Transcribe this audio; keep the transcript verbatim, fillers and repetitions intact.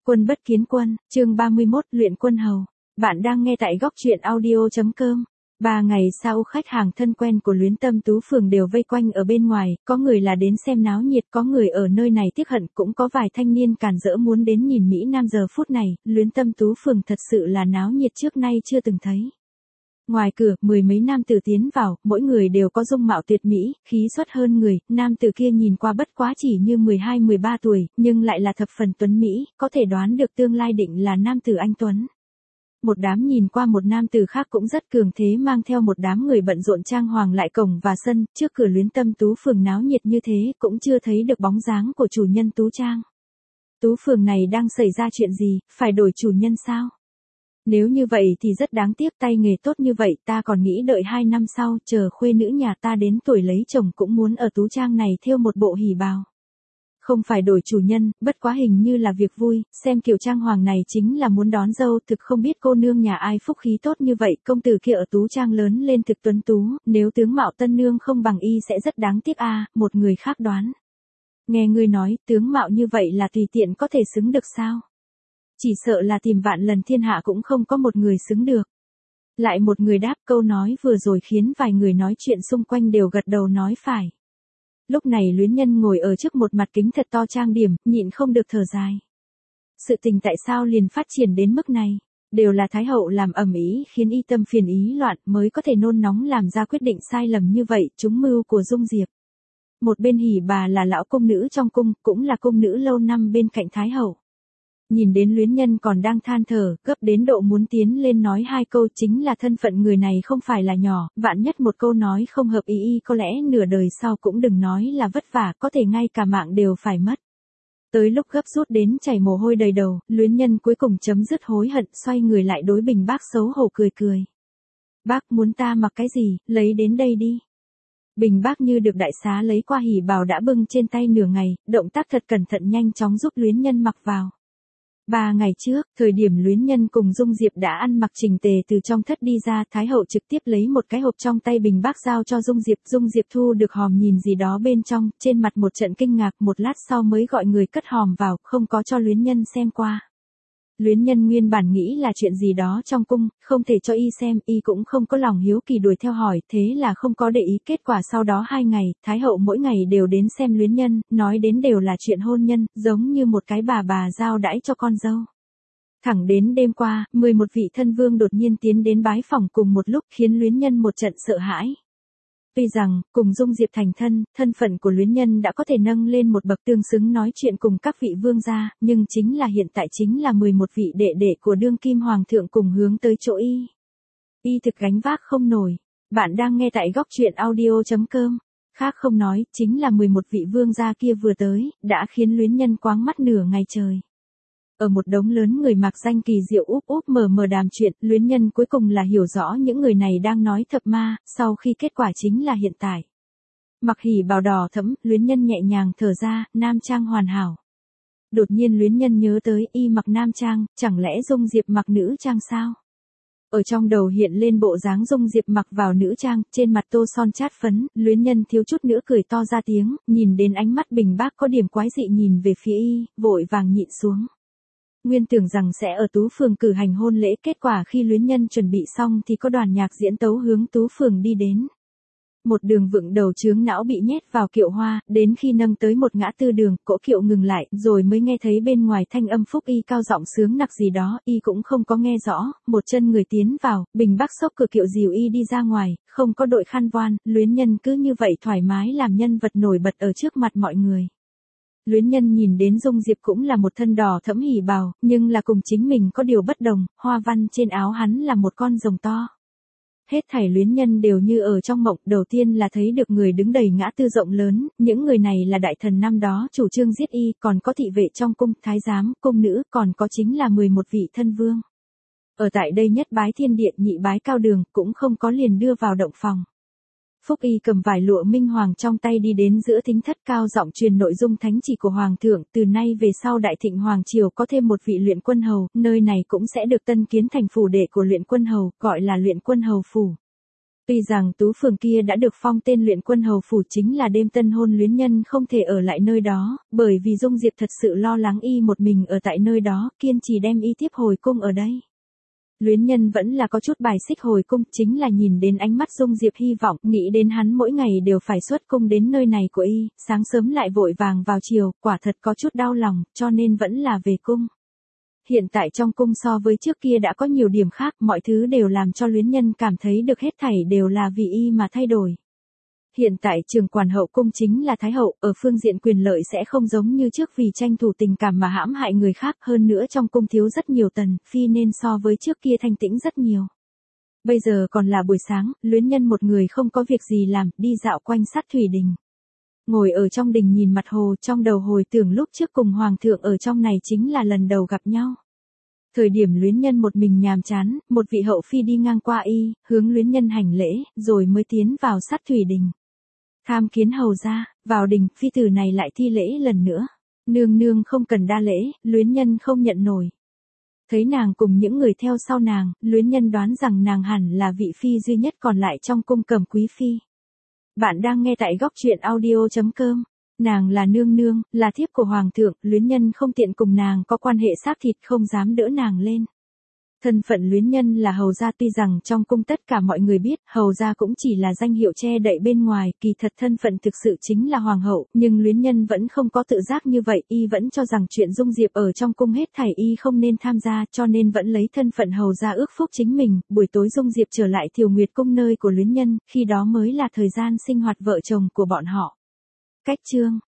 Quân bất kiến quân, chương ba mươi mốt, luyện quân hầu. Bạn đang nghe tại góc truyện audio.com. Ba ngày sau khách hàng thân quen của Luyến Tâm Tú Phường đều vây quanh ở bên ngoài, có người là đến xem náo nhiệt, có người ở nơi này tiếc hận, cũng có vài thanh niên càn rỡ muốn đến nhìn Mỹ Nam. Giờ phút này, Luyến Tâm Tú Phường thật sự là náo nhiệt trước nay chưa từng thấy. Ngoài cửa, mười mấy nam tử tiến vào, mỗi người đều có dung mạo tuyệt mỹ, khí xuất hơn người, nam tử kia nhìn qua bất quá chỉ như mười hai mười ba tuổi, nhưng lại là thập phần tuấn mỹ, có thể đoán được tương lai định là nam tử anh tuấn. Một đám nhìn qua một nam tử khác cũng rất cường thế mang theo một đám người bận rộn trang hoàng lại cổng và sân, trước cửa Luyến Tâm Tú Phường náo nhiệt như thế, cũng chưa thấy được bóng dáng của chủ nhân Tú Trang. Tú Phường này đang xảy ra chuyện gì, phải đổi chủ nhân sao? Nếu như vậy thì rất đáng tiếc, tay nghề tốt như vậy, ta còn nghĩ đợi hai năm sau, chờ khuê nữ nhà ta đến tuổi lấy chồng cũng muốn ở Tú Trang này thêu một bộ hỉ bào. Không phải đổi chủ nhân, bất quá hình như là việc vui, xem kiểu trang hoàng này chính là muốn đón dâu, thực không biết cô nương nhà ai phúc khí tốt như vậy, công tử kia ở Tú Trang lớn lên thực tuấn tú, nếu tướng mạo tân nương không bằng y sẽ rất đáng tiếc a. Một người khác đoán. Nghe ngươi nói, tướng mạo như vậy là tùy tiện có thể xứng được sao? Chỉ sợ là tìm vạn lần thiên hạ cũng không có một người xứng được. Lại một người đáp, câu nói vừa rồi khiến vài người nói chuyện xung quanh đều gật đầu nói phải. Lúc này Luyến Nhân ngồi ở trước một mặt kính thật to trang điểm, nhịn không được thở dài. Sự tình tại sao liền phát triển đến mức này? Đều là Thái hậu làm ầm ĩ khiến y tâm phiền ý loạn mới có thể nôn nóng làm ra quyết định sai lầm như vậy, trúng mưu của Dung Diệp. Một bên hỉ bà là lão cung nữ trong cung, cũng là cung nữ lâu năm bên cạnh Thái hậu. Nhìn đến Luyến Nhân còn đang than thở, gấp đến độ muốn tiến lên nói hai câu, chính là thân phận người này không phải là nhỏ, vạn nhất một câu nói không hợp ý y có lẽ nửa đời sau cũng đừng nói là vất vả, có thể ngay cả mạng đều phải mất. Tới lúc gấp rút đến chảy mồ hôi đầy đầu, Luyến Nhân cuối cùng chấm dứt hối hận, xoay người lại đối Bình Bác xấu hổ cười cười. Bác muốn ta mặc cái gì, lấy đến đây đi. Bình Bác như được đại xá lấy qua hỉ bào đã bưng trên tay nửa ngày, động tác thật cẩn thận nhanh chóng giúp Luyến Nhân mặc vào. Ba ngày trước, thời điểm Luyến Nhân cùng Dung Diệp đã ăn mặc chỉnh tề từ trong thất đi ra, Thái hậu trực tiếp lấy một cái hộp trong tay Bình Bác giao cho Dung Diệp. Dung Diệp thu được hòm nhìn gì đó bên trong, trên mặt một trận kinh ngạc, một lát sau mới gọi người cất hòm vào, không có cho Luyến Nhân xem qua. Luyến Nhân nguyên bản nghĩ là chuyện gì đó trong cung, không thể cho y xem, y cũng không có lòng hiếu kỳ đuổi theo hỏi, thế là không có để ý. Kết quả sau đó hai ngày, Thái hậu mỗi ngày đều đến xem Luyến Nhân, nói đến đều là chuyện hôn nhân, giống như một cái bà bà giao đãi cho con dâu. Thẳng đến đêm qua, mười một vị thân vương đột nhiên tiến đến bái phỏng cùng một lúc, khiến Luyến Nhân một trận sợ hãi. Tuy rằng, cùng Dung Diệp thành thân, thân phận của Luyến Nhân đã có thể nâng lên một bậc tương xứng nói chuyện cùng các vị vương gia, nhưng chính là hiện tại chính là mười một vị đệ đệ của đương kim hoàng thượng cùng hướng tới chỗ y. Y thực gánh vác không nổi. Bạn đang nghe tại góc truyện audio.com. Khác không nói, chính là mười một vị vương gia kia vừa tới, đã khiến Luyến Nhân quáng mắt nửa ngày trời. Ở một đống lớn người mặc danh kỳ diệu úp úp mờ mờ đàm chuyện, Luyến Nhân cuối cùng là hiểu rõ những người này đang nói thập ma, sau khi kết quả chính là hiện tại. Mặc hỉ bào đỏ thẫm, Luyến Nhân nhẹ nhàng thở ra, nam trang hoàn hảo. Đột nhiên Luyến Nhân nhớ tới y mặc nam trang, chẳng lẽ Dung Diệp mặc nữ trang sao? Ở trong đầu hiện lên bộ dáng Dung Diệp mặc vào nữ trang, trên mặt tô son chát phấn, Luyến Nhân thiếu chút nữa cười to ra tiếng, nhìn đến ánh mắt Bình Bác có điểm quái dị nhìn về phía y, vội vàng nhịn xuống. Nguyên tưởng rằng sẽ ở Tú Phường cử hành hôn lễ, kết quả khi Luyến Nhân chuẩn bị xong thì có đoàn nhạc diễn tấu hướng Tú Phường đi đến. Một đường vựng đầu chướng não bị nhét vào kiệu hoa, đến khi nâng tới một ngã tư đường, cỗ kiệu ngừng lại, rồi mới nghe thấy bên ngoài thanh âm Phúc Y cao giọng sướng nặc gì đó, y cũng không có nghe rõ, một chân người tiến vào, Bình Bác xốc cửa kiệu dìu y đi ra ngoài, không có đội khăn voan, Luyến Nhân cứ như vậy thoải mái làm nhân vật nổi bật ở trước mặt mọi người. Luyến Nhân nhìn đến Dung Diệp cũng là một thân đỏ thẫm hỉ bào, nhưng là cùng chính mình có điều bất đồng, hoa văn trên áo hắn là một con rồng to. Hết thảy Luyến Nhân đều như ở trong mộng, đầu tiên là thấy được người đứng đầy ngã tư rộng lớn, những người này là đại thần năm đó chủ trương giết y, còn có thị vệ trong cung, thái giám, cung nữ, còn có chính là mười một vị thân vương. Ở tại đây nhất bái thiên điện, nhị bái cao đường, cũng không có liền đưa vào động phòng. Phúc Y cầm vải lụa minh hoàng trong tay đi đến giữa thính thất, cao giọng truyền nội dung thánh chỉ của hoàng thượng, từ nay về sau đại thịnh hoàng triều có thêm một vị luyện quân hầu, nơi này cũng sẽ được tân kiến thành phủ đệ của luyện quân hầu, gọi là luyện quân hầu phủ. Tuy rằng Tú Phường kia đã được phong tên Luyện Quân Hầu phủ, chính là đêm tân hôn Luyến Nhân không thể ở lại nơi đó, bởi vì Dung Diệp thật sự lo lắng y một mình ở tại nơi đó, kiên trì đem y tiếp hồi cung ở đây. Luyến Nhân vẫn là có chút bài xích hồi cung, chính là nhìn đến ánh mắt Dung Diệp hy vọng, nghĩ đến hắn mỗi ngày đều phải xuất cung đến nơi này của y, sáng sớm lại vội vàng vào chiều, quả thật có chút đau lòng, cho nên vẫn là về cung. Hiện tại trong cung so với trước kia đã có nhiều điểm khác, mọi thứ đều làm cho Luyến Nhân cảm thấy được hết thảy đều là vì y mà thay đổi. Hiện tại trường quản hậu cung chính là Thái hậu, ở phương diện quyền lợi sẽ không giống như trước vì tranh thủ tình cảm mà hãm hại người khác, hơn nữa trong cung thiếu rất nhiều tần, phi nên so với trước kia thanh tĩnh rất nhiều. Bây giờ còn là buổi sáng, Luyến Nhân một người không có việc gì làm, đi dạo quanh sát thủy đình. Ngồi ở trong đình nhìn mặt hồ, trong đầu hồi tưởng lúc trước cùng hoàng thượng ở trong này chính là lần đầu gặp nhau. Thời điểm Luyến Nhân một mình nhàm chán, một vị hậu phi đi ngang qua y, hướng Luyến Nhân hành lễ, rồi mới tiến vào sát thủy đình. Tham kiến hầu ra, vào đình, phi tử này lại thi lễ lần nữa. Nương nương không cần đa lễ, Luyến Nhân không nhận nổi. Thấy nàng cùng những người theo sau nàng, Luyến Nhân đoán rằng nàng hẳn là vị phi duy nhất còn lại trong cung Cẩm quý phi. Bạn đang nghe tại góc truyện audio chấm com. Nàng là nương nương, là thiếp của hoàng thượng, Luyến Nhân không tiện cùng nàng có quan hệ xác thịt, không dám đỡ nàng lên. Thân phận Luyến Nhân là hầu gia, tuy rằng trong cung tất cả mọi người biết, hầu gia cũng chỉ là danh hiệu che đậy bên ngoài, kỳ thật thân phận thực sự chính là hoàng hậu, nhưng Luyến Nhân vẫn không có tự giác như vậy, y vẫn cho rằng chuyện Dung Diệp ở trong cung hết thảy y không nên tham gia, cho nên vẫn lấy thân phận hầu gia ước phúc chính mình. Buổi tối Dung Diệp trở lại Thiều Nguyệt cung nơi của Luyến Nhân, khi đó mới là thời gian sinh hoạt vợ chồng của bọn họ. Cách chương